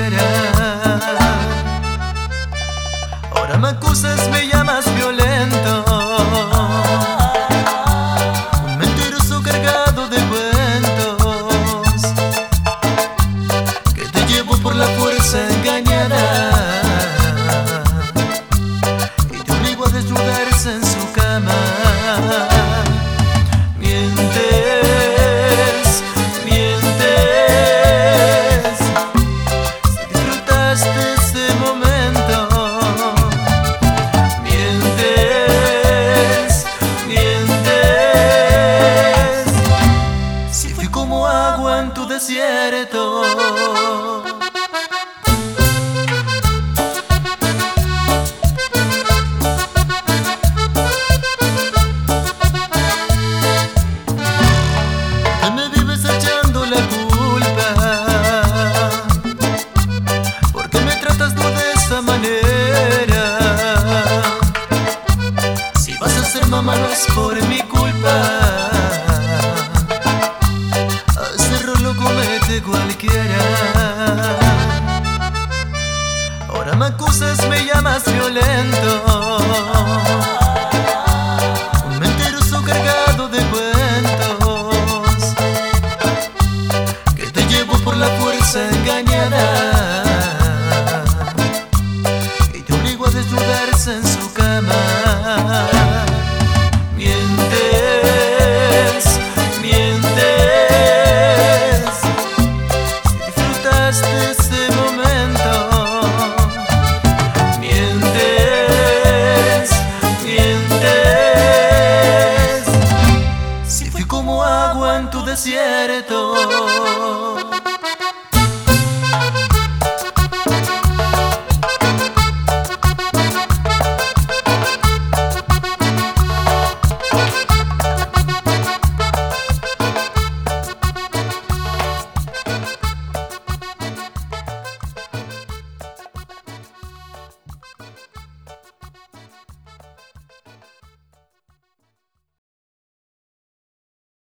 cualquiera. Ahora me acusas, me llamas violento, un mentiroso cargado de cuentos, que te llevo por la fuerza engañada y te obligo a desnudarse en su cama. Mientes, mientes, si disfrutaste ese momento. Mientes, mientes, si fui como agua en tu desierto. Me vives echando la culpa, porque me tratas tú de esa manera. Si vas a ser mamá no es por mi culpa, ese error lo comete cualquiera. Ahora me acusas, me llamas violento,